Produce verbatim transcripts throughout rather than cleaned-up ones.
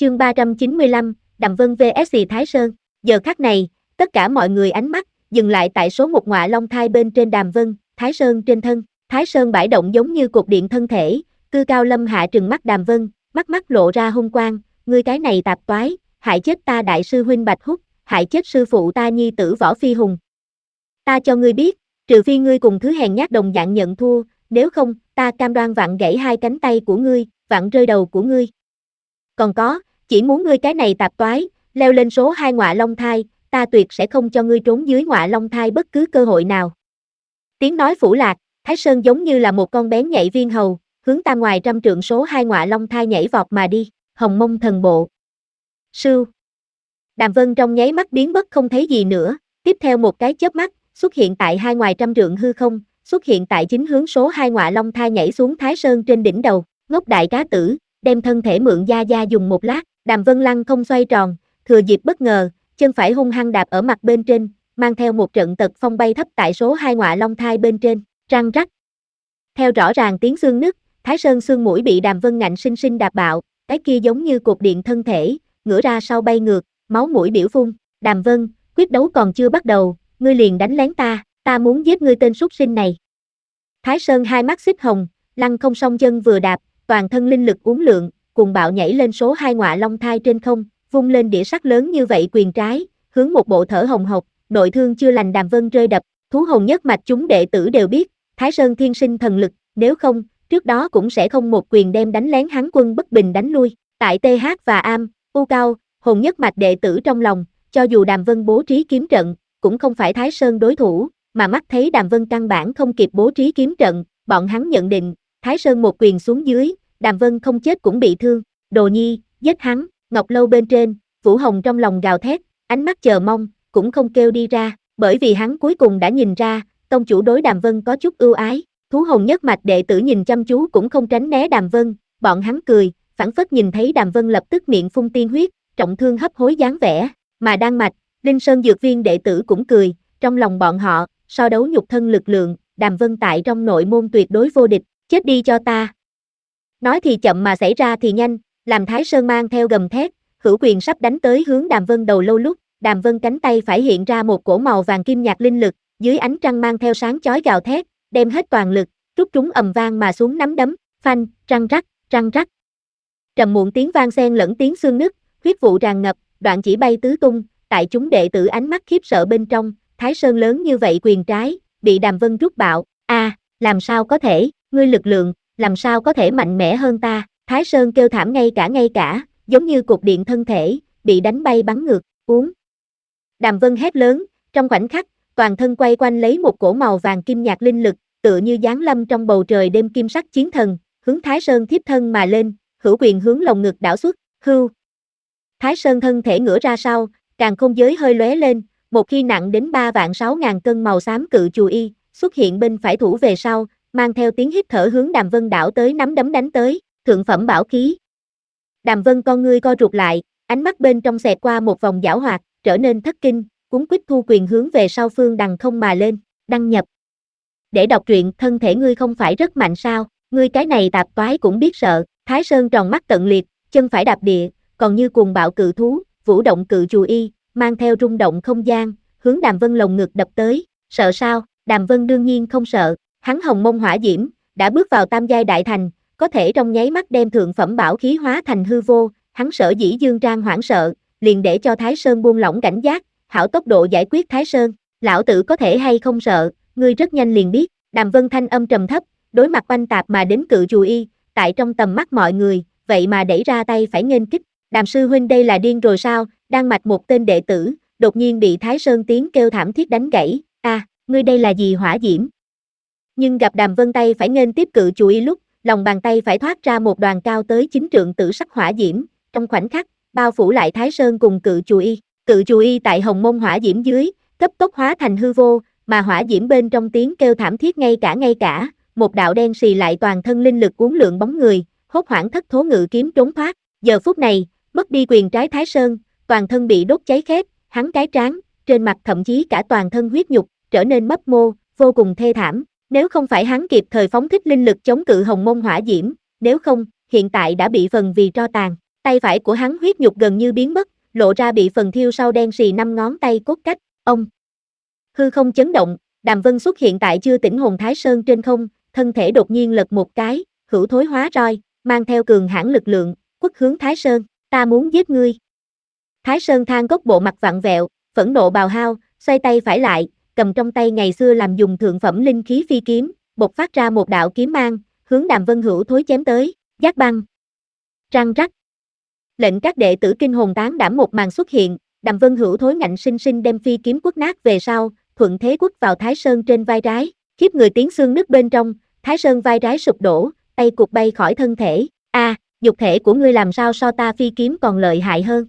Chương ba trăm chín mươi lăm, Đàm Vân vs Thái Sơn. Giờ khắc này, tất cả mọi người ánh mắt dừng lại tại số một ngọa long thai bên trên Đàm Vân, Thái Sơn trên thân. Thái Sơn bãi động giống như cột điện thân thể, cư cao lâm hạ trừng mắt Đàm Vân, mắt mắt lộ ra hung quang, ngươi cái này tạp toái, hại chết ta đại sư huynh Bạch Húc, hại chết sư phụ ta nhi tử Võ Phi Hùng. Ta cho ngươi biết, trừ phi ngươi cùng thứ hèn nhát đồng dạng nhận thua, nếu không, ta cam đoan vặn gãy hai cánh tay của ngươi, vặn rơi đầu của ngươi. Còn có, chỉ muốn ngươi cái này tạp toái, leo lên số hai ngọa long thai, ta tuyệt sẽ không cho ngươi trốn dưới ngọa long thai bất cứ cơ hội nào. Tiếng nói phủ lạc, Thái Sơn giống như là một con bén nhạy viên hầu, hướng tam ngoài trăm trượng số hai ngọa long thai nhảy vọt mà đi, Hồng Mông Thần Bộ. Sưu. Đàm Vân trong nháy mắt biến mất không thấy gì nữa, tiếp theo một cái chớp mắt, xuất hiện tại hai ngoài trăm trượng hư không, xuất hiện tại chính hướng số hai ngọa long thai nhảy xuống Thái Sơn trên đỉnh đầu, ngốc đại cá tử, đem thân thể mượn gia gia dùng một lát, Đàm Vân lăng không xoay tròn, thừa dịp bất ngờ, chân phải hung hăng đạp ở mặt bên trên, mang theo một trận tật phong bay thấp tại số hai ngọa long thai bên trên, răng rắc. Theo rõ ràng tiếng xương nứt, Thái Sơn xương mũi bị Đàm Vân ngạnh sinh sinh đạp bạo, cái kia giống như cột điện thân thể, ngửa ra sau bay ngược, máu mũi biểu phun, Đàm Vân, quyết đấu còn chưa bắt đầu, ngươi liền đánh lén ta, ta muốn giết ngươi tên súc sinh này. Thái Sơn hai mắt xích hồng, lăng không song chân vừa đạp, toàn thân linh lực uốn lượn, cùng bạo nhảy lên số hai ngọa long thai trên không, vung lên đĩa sắt lớn như vậy quyền trái, hướng một bộ thở hồng hộc, nội thương chưa lành Đàm Vân rơi đập, thú hồn nhất mạch chúng đệ tử đều biết, Thái Sơn thiên sinh thần lực, nếu không, trước đó cũng sẽ không một quyền đem đánh lén hắn quân bất bình đánh lui, tại tê hát và Am, U Cao, hồn nhất mạch đệ tử trong lòng, cho dù Đàm Vân bố trí kiếm trận, cũng không phải Thái Sơn đối thủ, mà mắt thấy Đàm Vân căn bản không kịp bố trí kiếm trận, bọn hắn nhận định, Thái Sơn một quyền xuống dưới, Đàm Vân không chết cũng bị thương, Đồ Nhi, giết hắn, Ngọc Lâu bên trên, Vũ Hồng trong lòng gào thét, ánh mắt chờ mong, cũng không kêu đi ra, bởi vì hắn cuối cùng đã nhìn ra, tông chủ đối Đàm Vân có chút ưu ái, thú hồn nhất mạch đệ tử nhìn chăm chú cũng không tránh né Đàm Vân, bọn hắn cười, phảng phất nhìn thấy Đàm Vân lập tức miệng phun tiên huyết, trọng thương hấp hối dáng vẻ, mà Đan Mạch, Linh Sơn Dược Viên đệ tử cũng cười, trong lòng bọn họ, so đấu nhục thân lực lượng, Đàm Vân tại trong nội môn tuyệt đối vô địch, chết đi cho ta. Nói thì chậm mà xảy ra thì nhanh, làm Thái Sơn mang theo gầm thét, hữu quyền sắp đánh tới hướng Đàm Vân đầu lâu lúc, Đàm Vân cánh tay phải hiện ra một cổ màu vàng kim nhạt linh lực, dưới ánh trăng mang theo sáng chói gào thét, đem hết toàn lực, rút trúng ầm vang mà xuống nắm đấm, phanh, răng rắc, răng rắc. Trầm muộn tiếng vang xen lẫn tiếng xương nứt, huyết vụ tràn ngập, đoạn chỉ bay tứ tung, tại chúng đệ tử ánh mắt khiếp sợ bên trong, Thái Sơn lớn như vậy quyền trái, bị Đàm Vân rút bạo, a, à, làm sao có thể, ngươi lực lượng, làm sao có thể mạnh mẽ hơn ta, Thái Sơn kêu thảm ngay cả ngay cả, giống như cột điện thân thể, bị đánh bay bắn ngược, uống. Đàm Vân hét lớn, trong khoảnh khắc, toàn thân quay quanh lấy một cổ màu vàng kim nhạt linh lực, tựa như giáng lâm trong bầu trời đêm kim sắc chiến thần, hướng Thái Sơn thiếp thân mà lên, hữu quyền hướng lồng ngực đảo xuất, hưu. Thái Sơn thân thể ngửa ra sau, càng không giới hơi lóe lên, một khi nặng đến ba vạn sáu ngàn cân màu xám cự chù y, xuất hiện bên phải thủ về sau, mang theo tiếng hít thở hướng Đàm Vân đảo tới nắm đấm đánh tới, thượng phẩm bảo khí. Đàm Vân con ngươi co rụt lại, ánh mắt bên trong xẹt qua một vòng giảo hoạt, trở nên thất kinh, cuống quýt thu quyền hướng về sau phương đằng không mà lên, đăng nhập. Để đọc truyện, thân thể ngươi không phải rất mạnh sao, ngươi cái này tạp toái cũng biết sợ, Thái Sơn tròn mắt tận liệt, chân phải đạp địa, còn như cuồng bạo cự thú, vũ động cự chù y, mang theo rung động không gian, hướng Đàm Vân lồng ngực đập tới, sợ sao, Đàm Vân đương nhiên không sợ, hắn hồng mông hỏa diễm, đã bước vào tam giai đại thành, có thể trong nháy mắt đem thượng phẩm bảo khí hóa thành hư vô, hắn sở dĩ dương trang hoảng sợ, liền để cho Thái Sơn buông lỏng cảnh giác, hảo tốc độ giải quyết Thái Sơn, lão tử có thể hay không sợ, ngươi rất nhanh liền biết, Đàm Vân thanh âm trầm thấp, đối mặt oanh tạp mà đến cự chù y, tại trong tầm mắt mọi người, vậy mà đẩy ra tay phải nghênh kích, Đàm sư huynh đây là điên rồi sao, Đan Mạch một tên đệ tử, đột nhiên bị Thái Sơn tiếng kêu thảm thiết đánh gãy, a, à, ngươi đây là gì hỏa diễm? Nhưng gặp Đàm Vân tay phải nghênh tiếp cự chù y lúc, lòng bàn tay phải thoát ra một đoàn cao tới chín trượng tử sắc hỏa diễm, trong khoảnh khắc, bao phủ lại Thái Sơn cùng cự chù y, cự chù y tại hồng mông hỏa diễm dưới, cấp tốc hóa thành hư vô, mà hỏa diễm bên trong tiếng kêu thảm thiết ngay cả ngay cả, một đạo đen xì lại toàn thân linh lực uốn lượn bóng người, hốt hoảng thất thố ngự kiếm trốn thoát, giờ phút này, mất đi quyền trái Thái Sơn, toàn thân bị đốt cháy khét, hắn cái trán, trên mặt thậm chí cả toàn thân huyết nhục, trở nên mấp mô, vô cùng thê thảm, nếu không phải hắn kịp thời phóng thích linh lực chống cự hồng mông hỏa diễm, nếu không, hiện tại đã bị phần vì tro tàn, Tay phải của hắn huyết nhục gần như biến mất, lộ ra bị phần thiêu sau đen sì năm ngón tay cốt cách. Ông hư không chấn động, Đàm Vân xuất hiện tại chưa tỉnh hồn Thái Sơn trên không, thân thể đột nhiên lật một cái, hữu thối hóa roi, mang theo cường hãn lực lượng, quất hướng Thái Sơn. Ta muốn giết ngươi. Thái Sơn than gốc bộ mặt vặn vẹo, phẫn nộ bào hao, xoay tay phải lại, cầm trong tay ngày xưa làm dùng thượng phẩm linh khí phi kiếm, bộc phát ra một đạo kiếm mang, hướng Đàm Vân hữu thối chém tới. Giác băng. Răng rắc. Lệnh các đệ tử kinh hồn tán đảm một màn xuất hiện, Đàm Vân hữu thối ngạnh sinh sinh đem phi kiếm quất nát về sau, thuận thế quất vào Thái Sơn trên vai trái, khiếp người tiếng xương nứt bên trong, Thái Sơn vai trái sụp đổ, tay cụt bay khỏi thân thể. A, à, nhục thể của ngươi làm sao so ta phi kiếm còn lợi hại hơn?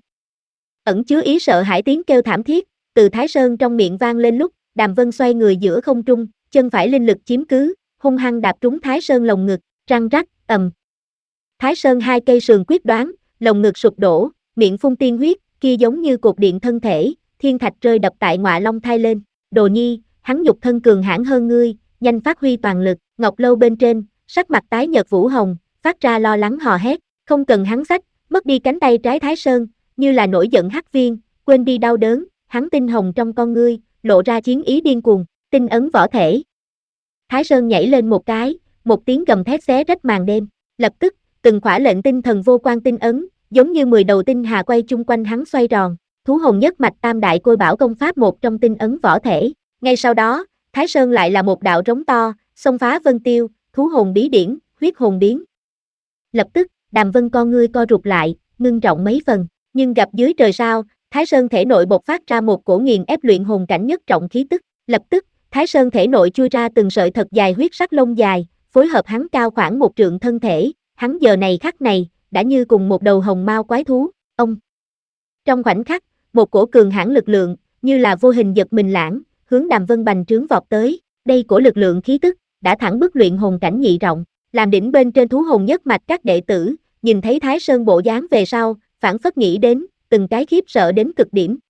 Ẩn chứa ý sợ hãi tiếng kêu thảm thiết, từ Thái Sơn trong miệng vang lên lúc, Đàm Vân xoay người giữa không trung, chân phải linh lực chiếm cứ, hung hăng đạp trúng Thái Sơn lồng ngực, răng rắc, ầm. Thái Sơn hai cây sườn quyết đoán, lồng ngực sụp đổ, miệng phun tiên huyết, kia giống như cột điện thân thể, thiên thạch rơi đập tại ngọa long thai lên. Đồ nhi, hắn nhục thân cường hãn hơn ngươi, nhanh phát huy toàn lực. Ngọc lâu bên trên, sắc mặt tái nhợt Vũ Hồng, phát ra lo lắng hò hét, không cần hắn xách, mất đi cánh tay trái Thái Sơn, như là nổi giận hắc viên, quên đi đau đớn, hắn tinh hồng trong con ngươi, lộ ra chiến ý điên cuồng, tinh ấn võ thể. Thái Sơn nhảy lên một cái, một tiếng gầm thét xé rách màn đêm, lập tức, từng khỏa lệnh tinh thần vô quan tinh ấn, giống như mười đầu tinh hà quay chung quanh hắn xoay tròn, thú hồn nhất mạch tam đại côi bảo công pháp một trong tinh ấn võ thể. Ngay sau đó, Thái Sơn lại là một đạo trống to, xông phá vân tiêu, thú hồn bí điển, huyết hồn biến. Lập tức, Đàm Vân con ngươi co rụt lại, ngưng trọng mấy phần, nhưng gặp dưới trời sao, Thái Sơn thể nội bộc phát ra một cổ nghiền ép luyện hồn cảnh nhất trọng khí tức, lập tức, Thái Sơn thể nội chui ra từng sợi thật dài huyết sắc lông dài, phối hợp hắn cao khoảng một trượng thân thể, hắn giờ này khắc này, đã như cùng một đầu hồng mao quái thú. Ông. Trong khoảnh khắc, một cổ cường hãn lực lượng, như là vô hình giật mình lãng, hướng Đàm Vân bành trướng vọt tới, đây cổ lực lượng khí tức, đã thẳng bức luyện hồn cảnh nhị trọng, làm đỉnh bên trên thú hồn nhất mạch các đệ tử, nhìn thấy Thái Sơn bộ dáng về sau, phản phất nghĩ đến, từng cái khiếp sợ đến cực điểm,